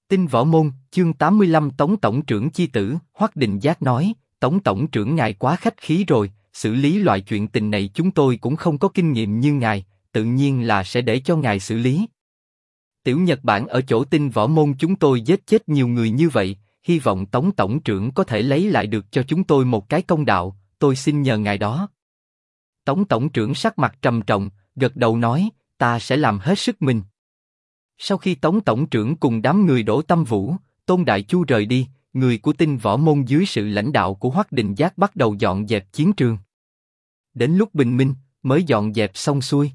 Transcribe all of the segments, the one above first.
Tinh Võ Môn, chương 85 Tống Tổng trưởng chi tử. Hoắc Định Giác nói, Tống Tổng trưởng ngài quá khách khí rồi, xử lý loại chuyện tình này chúng tôi cũng không có kinh nghiệm như ngài, tự nhiên là sẽ để cho ngài xử lý. Tiểu Nhật Bản ở chỗ Tinh Võ Môn chúng tôi giết chết nhiều người như vậy, hy vọng Tống Tổng trưởng có thể lấy lại được cho chúng tôi một cái công đạo, tôi xin nhờ ngài đó. Tống Tổng trưởng sắc mặt trầm trọng, gật đầu nói, ta sẽ làm hết sức mình. Sau khi Tống Tổng trưởng cùng đám người Đỗ Tâm Vũ, Tôn Đại Chu rời đi, người của Tinh Võ Môn dưới sự lãnh đạo của Hoắc Định Giác bắt đầu dọn dẹp chiến trường. Đến lúc bình minh, mới dọn dẹp xong xuôi.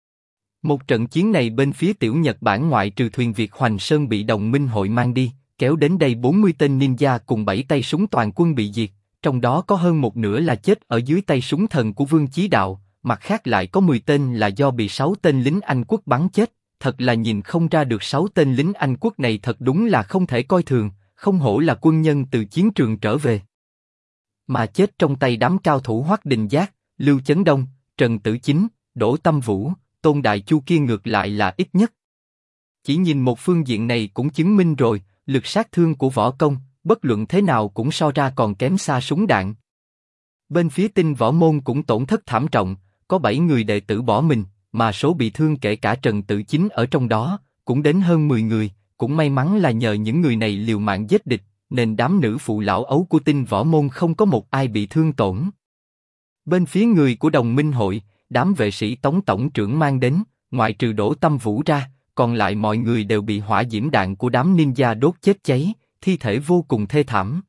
Một trận chiến này bên phía Tiểu Nhật Bản ngoại trừ thuyền Việt Hoành Sơn bị đồng minh hội mang đi, kéo đến đây 40 tên ninja cùng 7 tay súng toàn quân bị diệt, trong đó có hơn một nửa là chết ở dưới tay súng thần của Vương Chí Đạo, mặt khác lại có 10 tên là do bị 6 tên lính Anh quốc bắn chết. Thật là nhìn không ra được 6 tên lính Anh quốc này thật đúng là không thể coi thường, không hổ là quân nhân từ chiến trường trở về. Mà chết trong tay đám cao thủ Hoắc Định Giác, Lưu Chấn Đông, Trần Tử Chính, Đỗ Tâm Vũ, Tôn Đại Chu kia ngược lại là ít nhất. Chỉ nhìn một phương diện này cũng chứng minh rồi, lực sát thương của võ công, bất luận thế nào cũng so ra còn kém xa súng đạn. Bên phía Tinh Võ Môn cũng tổn thất thảm trọng, có 7 người đệ tử bỏ mình. Mà số bị thương kể cả Trần Tử Chính ở trong đó, cũng đến hơn 10 người, cũng may mắn là nhờ những người này liều mạng giết địch, nên đám nữ phụ lão ấu của Tinh Võ Môn không có một ai bị thương tổn. Bên phía người của đồng minh hội, đám vệ sĩ Tống Tổng trưởng mang đến, ngoại trừ Đỗ Tâm Vũ ra, còn lại mọi người đều bị hỏa diễm đạn của đám ninja đốt chết cháy, thi thể vô cùng thê thảm.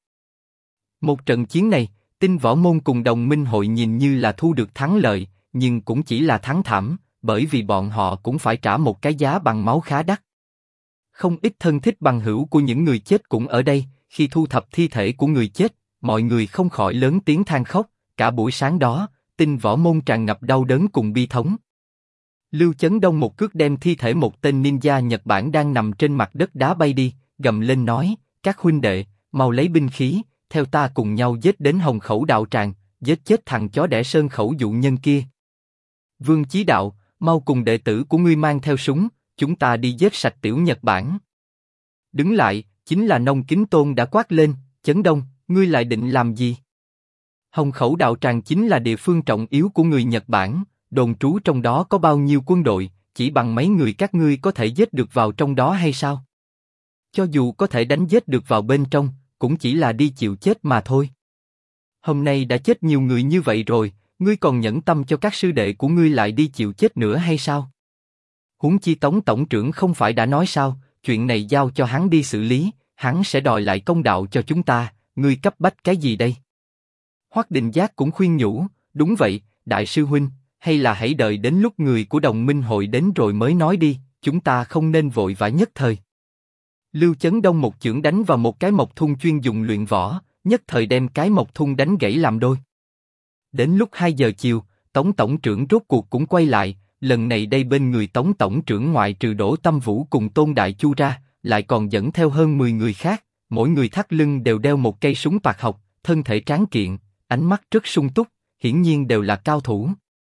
Một trận chiến này, Tinh Võ Môn cùng đồng minh hội nhìn như là thu được thắng lợi, nhưng cũng chỉ là thắng thảm. Bởi vì bọn họ cũng phải trả một cái giá bằng máu khá đắt. Không ít thân thích bằng hữu của những người chết cũng ở đây, khi thu thập thi thể của người chết, mọi người không khỏi lớn tiếng than khóc, cả buổi sáng đó, Tinh Võ Môn tràn ngập đau đớn cùng bi thống. Lưu Chấn Đông một cước đem thi thể một tên ninja Nhật Bản đang nằm trên mặt đất đá bay đi, gầm lên nói, các huynh đệ, mau lấy binh khí, theo ta cùng nhau giết đến Hồng Khẩu đạo tràng, giết chết thằng chó đẻ Sơn Khẩu dụ nhân kia. Vương Chí Đạo, mau cùng đệ tử của ngươi mang theo súng, chúng ta đi giết sạch Tiểu Nhật Bản. Đứng lại, chính là Nông Kính Tôn đã quát lên, Chấn Đông, ngươi lại định làm gì? Hồng Khẩu đạo tràng chính là địa phương trọng yếu của người Nhật Bản, đồn trú trong đó có bao nhiêu quân đội, chỉ bằng mấy người các ngươi có thể giết được vào trong đó hay sao? Cho dù có thể đánh giết được vào bên trong, cũng chỉ là đi chịu chết mà thôi. Hôm nay đã chết nhiều người như vậy rồi, ngươi còn nhẫn tâm cho các sư đệ của ngươi lại đi chịu chết nữa hay sao? Huống chi Tống Tổng trưởng không phải đã nói sao, chuyện này giao cho hắn đi xử lý, hắn sẽ đòi lại công đạo cho chúng ta, ngươi cấp bách cái gì đây? Hoắc Định Giác cũng khuyên nhủ, đúng vậy, đại sư huynh, hay là hãy đợi đến lúc người của đồng minh hội đến rồi mới nói đi, chúng ta không nên vội vã nhất thời. Lưu Chấn Đông một chưởng đánh vào một cái mộc thung chuyên dùng luyện võ, nhất thời đem cái mộc thung đánh gãy làm đôi. Đến lúc 2 giờ chiều, Tống Tổng trưởng rốt cuộc cũng quay lại, lần này đây bên người Tống Tổng trưởng ngoại trừ Đỗ Tâm Vũ cùng Tôn Đại Chu ra, lại còn dẫn theo hơn 10 người khác, mỗi người thắt lưng đều đeo một cây súng bạc học, thân thể tráng kiện, ánh mắt rất sung túc, hiển nhiên đều là cao thủ.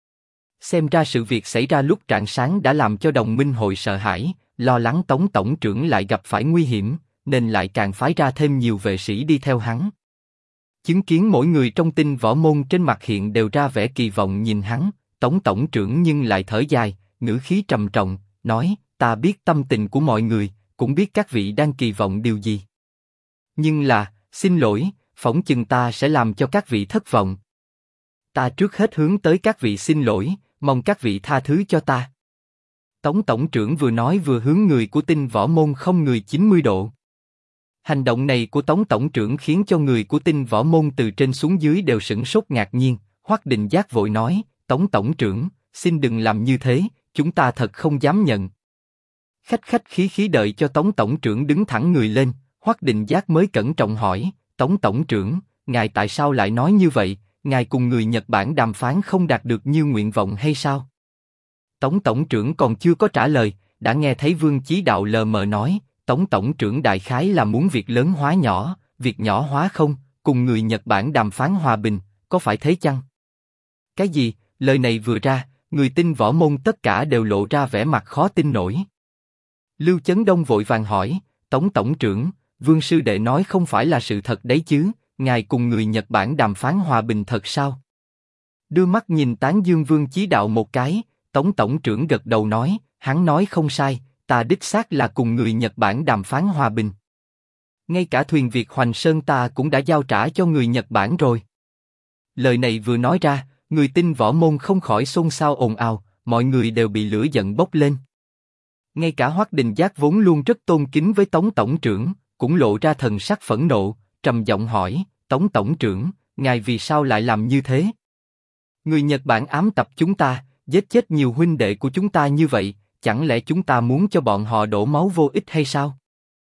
Xem ra sự việc xảy ra lúc rạng sáng đã làm cho đồng minh hội sợ hãi, lo lắng Tống Tổng trưởng lại gặp phải nguy hiểm, nên lại càng phái ra thêm nhiều vệ sĩ đi theo hắn. Chứng kiến mỗi người trong Tinh Võ Môn trên mặt hiện đều ra vẻ kỳ vọng nhìn hắn, Tống Tổng trưởng nhưng lại thở dài, ngữ khí trầm trọng, nói, ta biết tâm tình của mọi người, cũng biết các vị đang kỳ vọng điều gì. Nhưng là, xin lỗi, phỏng chừng ta sẽ làm cho các vị thất vọng. Ta trước hết hướng tới các vị xin lỗi, mong các vị tha thứ cho ta. Tống Tổng trưởng vừa nói vừa hướng người của Tinh Võ Môn không người 90 độ. Hành động này của Tống Tổng trưởng khiến cho người của Tinh Võ Môn từ trên xuống dưới đều sửng sốt ngạc nhiên. Hoắc Định Giác vội nói, Tống Tổng trưởng, xin đừng làm như thế, chúng ta thật không dám nhận. Khách khách khí khí đợi cho Tống Tổng trưởng đứng thẳng người lên, Hoắc Định Giác mới cẩn trọng hỏi, Tống Tổng trưởng, ngài tại sao lại nói như vậy, ngài cùng người Nhật Bản đàm phán không đạt được như nguyện vọng hay sao? Tống Tổng trưởng còn chưa có trả lời, đã nghe thấy Vương Chí Đạo lờ mờ nói, Tống Tổng trưởng đại khái là muốn việc lớn hóa nhỏ, việc nhỏ hóa không, cùng người Nhật Bản đàm phán hòa bình, có phải thế chăng? Cái gì? Lời này vừa ra, người Tinh Võ Môn tất cả đều lộ ra vẻ mặt khó tin nổi. Lưu Chấn Đông vội vàng hỏi, Tống tổng trưởng, Vương sư đệ nói không phải là sự thật đấy chứ, ngài cùng người Nhật Bản đàm phán hòa bình thật sao? Đưa mắt nhìn Tán Dương Vương Chí Đạo một cái, Tống tổng trưởng gật đầu nói, hắn nói không sai, ta đích xác là cùng người Nhật Bản đàm phán hòa bình. Ngay cả thuyền Việt Hoành Sơn ta cũng đã giao trả cho người Nhật Bản rồi. Lời này vừa nói ra, người tin võ môn không khỏi xôn xao ồn ào, mọi người đều bị lửa giận bốc lên. Ngay cả Hoắc Đình Giác vốn luôn rất tôn kính với Tống tổng trưởng, cũng lộ ra thần sắc phẫn nộ, trầm giọng hỏi, Tống tổng trưởng, ngài vì sao lại làm như thế? Người Nhật Bản ám tập chúng ta, giết chết nhiều huynh đệ của chúng ta như vậy, chẳng lẽ chúng ta muốn cho bọn họ đổ máu vô ích hay sao?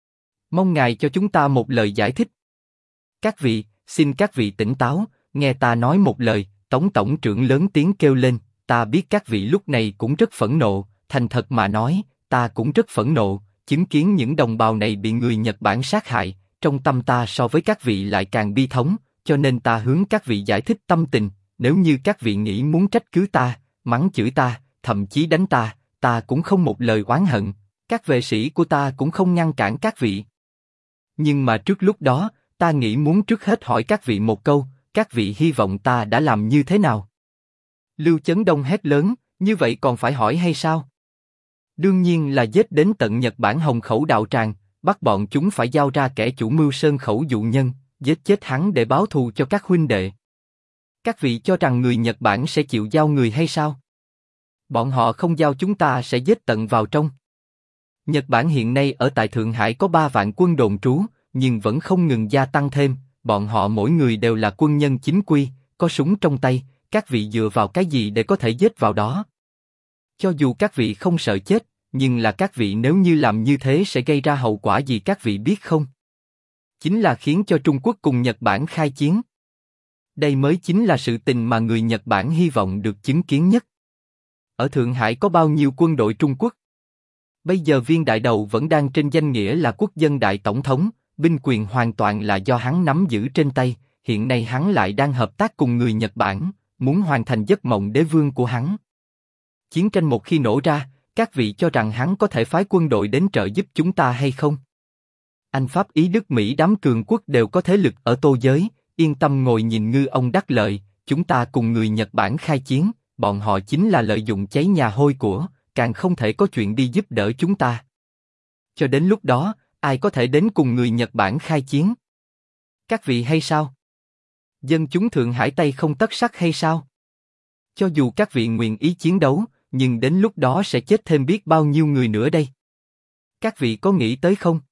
Mong ngài cho chúng ta một lời giải thích. Các vị, xin các vị tỉnh táo, nghe ta nói một lời. Tống tổng trưởng lớn tiếng kêu lên, ta biết các vị lúc này cũng rất phẫn nộ, thành thật mà nói, ta cũng rất phẫn nộ, chứng kiến những đồng bào này bị người Nhật Bản sát hại, trong tâm ta so với các vị lại càng bi thống, cho nên ta hướng các vị giải thích tâm tình, nếu như các vị nghĩ muốn trách cứ ta, mắng chửi ta, thậm chí đánh ta, ta cũng không một lời oán hận, các vệ sĩ của ta cũng không ngăn cản các vị. Nhưng mà trước lúc đó, ta nghĩ muốn trước hết hỏi các vị một câu, các vị hy vọng ta đã làm như thế nào? Lưu Chấn Đông hét lớn, như vậy còn phải hỏi hay sao? Đương nhiên là giết đến tận Nhật Bản Hồng Khẩu đạo tràng, bắt bọn chúng phải giao ra kẻ chủ mưu Sơn Khẩu dụ nhân, giết chết hắn để báo thù cho các huynh đệ. Các vị cho rằng người Nhật Bản sẽ chịu giao người hay sao? Bọn họ không giao chúng ta sẽ giết tận vào trong. Nhật Bản hiện nay ở tại Thượng Hải có 3 vạn quân đồn trú, nhưng vẫn không ngừng gia tăng thêm. Bọn họ mỗi người đều là quân nhân chính quy, có súng trong tay. Các vị dựa vào cái gì để có thể giết vào đó? Cho dù các vị không sợ chết, nhưng là các vị nếu như làm như thế sẽ gây ra hậu quả gì các vị biết không? Chính là khiến cho Trung Quốc cùng Nhật Bản khai chiến. Đây mới chính là sự tình mà người Nhật Bản hy vọng được chứng kiến nhất. Ở Thượng Hải có bao nhiêu quân đội Trung Quốc? Bây giờ Viên Đại Đầu vẫn đang trên danh nghĩa là quốc dân đại tổng thống, binh quyền hoàn toàn là do hắn nắm giữ trên tay. Hiện nay hắn lại đang hợp tác cùng người Nhật Bản, muốn hoàn thành giấc mộng đế vương của hắn. Chiến tranh một khi nổ ra, các vị cho rằng hắn có thể phái quân đội đến trợ giúp chúng ta hay không? Anh Pháp Ý Đức Mỹ đám cường quốc đều có thế lực ở Tô giới, yên tâm ngồi nhìn ngư ông đắc lợi. Chúng ta cùng người Nhật Bản khai chiến, bọn họ chính là lợi dụng cháy nhà hôi của, càng không thể có chuyện đi giúp đỡ chúng ta. Cho đến lúc đó, ai có thể đến cùng người Nhật Bản khai chiến? Các vị hay sao? Dân chúng Thượng Hải tay không tất sắt hay sao? Cho dù các vị nguyện ý chiến đấu, nhưng đến lúc đó sẽ chết thêm biết bao nhiêu người nữa đây. Các vị có nghĩ tới không?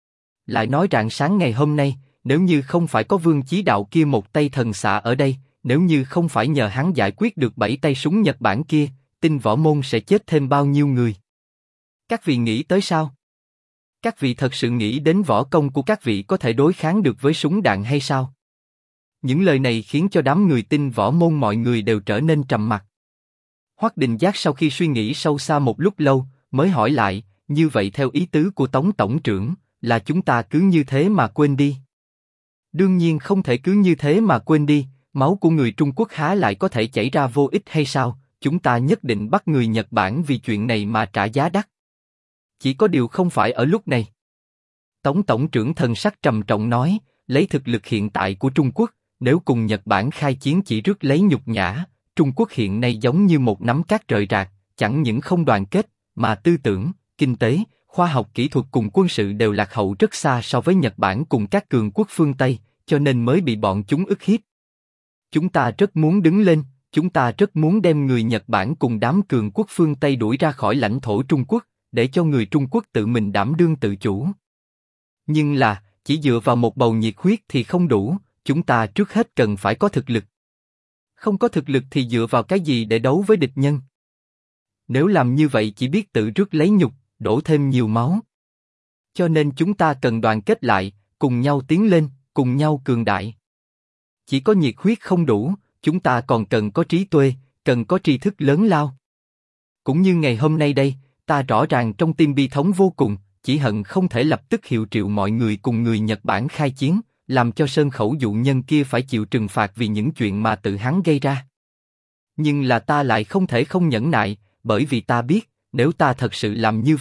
Lại nói rạng sáng ngày hôm nay, nếu như không phải có Vương Chí Đạo kia một tay thần xạ ở đây, nếu như không phải nhờ hắn giải quyết được 7 tay súng Nhật Bản kia, tin võ môn sẽ chết thêm bao nhiêu người? Các vị nghĩ tới sao? Các vị thật sự nghĩ đến võ công của các vị có thể đối kháng được với súng đạn hay sao? Những lời này khiến cho đám người tin võ môn mọi người đều trở nên trầm mặc. Hoắc Đình Giác sau khi suy nghĩ sâu xa một lúc lâu, mới hỏi lại, như vậy theo ý tứ của Tống tổng trưởng, là chúng ta cứ như thế mà quên đi? Đương nhiên không thể cứ như thế mà quên đi, máu của người Trung Quốc há lại có thể chảy ra vô ích hay sao? Chúng ta nhất định bắt người Nhật Bản vì chuyện này mà trả giá đắt. Chỉ có điều không phải ở lúc này. Tống tổng trưởng thần sắc trầm trọng nói, lấy thực lực hiện tại của Trung Quốc, nếu cùng Nhật Bản khai chiến chỉ rước lấy nhục nhã, Trung Quốc hiện nay giống như một nắm cát rời rạc, chẳng những không đoàn kết, mà tư tưởng, kinh tế, khoa học kỹ thuật cùng quân sự đều lạc hậu rất xa so với Nhật Bản cùng các cường quốc phương Tây, cho nên mới bị bọn chúng ức hiếp. Chúng ta rất muốn đứng lên, chúng ta rất muốn đem người Nhật Bản cùng đám cường quốc phương Tây đuổi ra khỏi lãnh thổ Trung Quốc, để cho người Trung Quốc tự mình đảm đương tự chủ. Nhưng là, chỉ dựa vào một bầu nhiệt huyết thì không đủ, chúng ta trước hết cần phải có thực lực. Không có thực lực thì dựa vào cái gì để đấu với địch nhân? Nếu làm như vậy chỉ biết tự rước lấy nhục, đổ thêm nhiều máu. Cho nên chúng ta cần đoàn kết lại, cùng nhau tiến lên, cùng nhau cường đại. Chỉ có nhiệt huyết không đủ, chúng ta còn cần có trí tuệ, cần có tri thức lớn lao. Cũng như ngày hôm nay đây, ta rõ ràng trong tim bi thống vô cùng, chỉ hận không thể lập tức hiệu triệu mọi người cùng người Nhật Bản khai chiến, làm cho Sơn Khẩu dụ nhân kia phải chịu trừng phạt vì những chuyện mà tự hắn gây ra. Nhưng là ta lại không thể không nhẫn nại, bởi vì ta biết, nếu ta thật sự làm như vậy,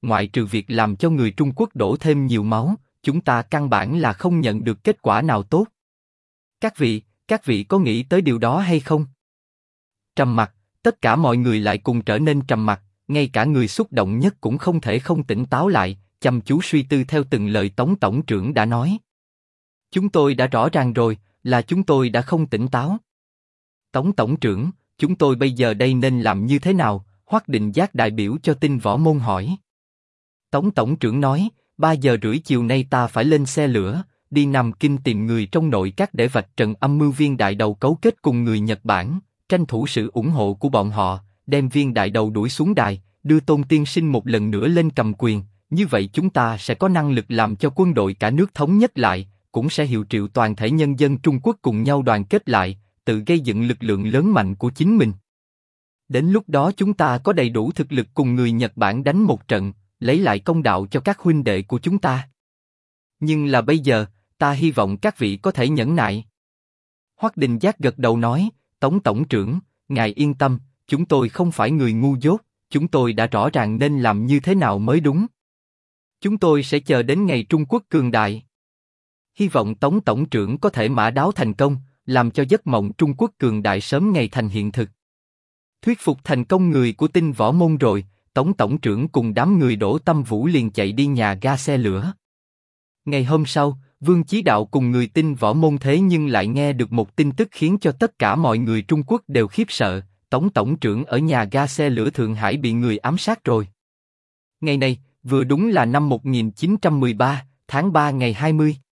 ngoại trừ việc làm cho người Trung Quốc đổ thêm nhiều máu, chúng ta căn bản là không nhận được kết quả nào tốt. Các vị có nghĩ tới điều đó hay không? Trầm mặc, tất cả mọi người lại cùng trở nên trầm mặc, ngay cả người xúc động nhất cũng không thể không tỉnh táo lại, chăm chú suy tư theo từng lời Tống tổng trưởng đã nói. Chúng tôi đã rõ ràng rồi, là chúng tôi đã không tỉnh táo. Tống tổng trưởng, chúng tôi bây giờ đây nên làm như thế nào? Hoắc Định Giác đại biểu cho Tinh Võ Môn hỏi. Tống tổng trưởng nói, 3 giờ rưỡi chiều nay ta phải lên xe lửa, đi Nam Kinh tìm người trong nội các để vạch trần âm mưu viên đại đầu cấu kết cùng người Nhật Bản, tranh thủ sự ủng hộ của bọn họ, đem viên đại đầu đuổi xuống đài, đưa Tôn tiên sinh một lần nữa lên cầm quyền. Như vậy chúng ta sẽ có năng lực làm cho quân đội cả nước thống nhất lại, cũng sẽ hiệu triệu toàn thể nhân dân Trung Quốc cùng nhau đoàn kết lại, tự gây dựng lực lượng lớn mạnh của chính mình. Đến lúc đó chúng ta có đầy đủ thực lực cùng người Nhật Bản đánh một trận, lấy lại công đạo cho các huynh đệ của chúng ta. Nhưng là bây giờ, ta hy vọng các vị có thể nhẫn nại. Hoắc Định Giác gật đầu nói, Tống tổng trưởng, ngài yên tâm, chúng tôi không phải người ngu dốt, chúng tôi đã rõ ràng nên làm như thế nào mới đúng. Chúng tôi sẽ chờ đến ngày Trung Quốc cường đại. Hy vọng Tống tổng trưởng có thể mã đáo thành công, làm cho giấc mộng Trung Quốc cường đại sớm ngày thành hiện thực. Thuyết phục thành công người của Tinh Võ Môn rồi, Tống tổng trưởng cùng đám người Đỗ Tâm Vũ liền chạy đi nhà ga xe lửa. Ngày hôm sau, Vương Chí Đạo cùng người Tinh Võ Môn thế nhưng lại nghe được một tin tức khiến cho tất cả mọi người Trung Quốc đều khiếp sợ, Tống tổng trưởng ở nhà ga xe lửa Thượng Hải bị người ám sát rồi. Ngày này, vừa đúng là năm 1913, tháng 3 ngày 20.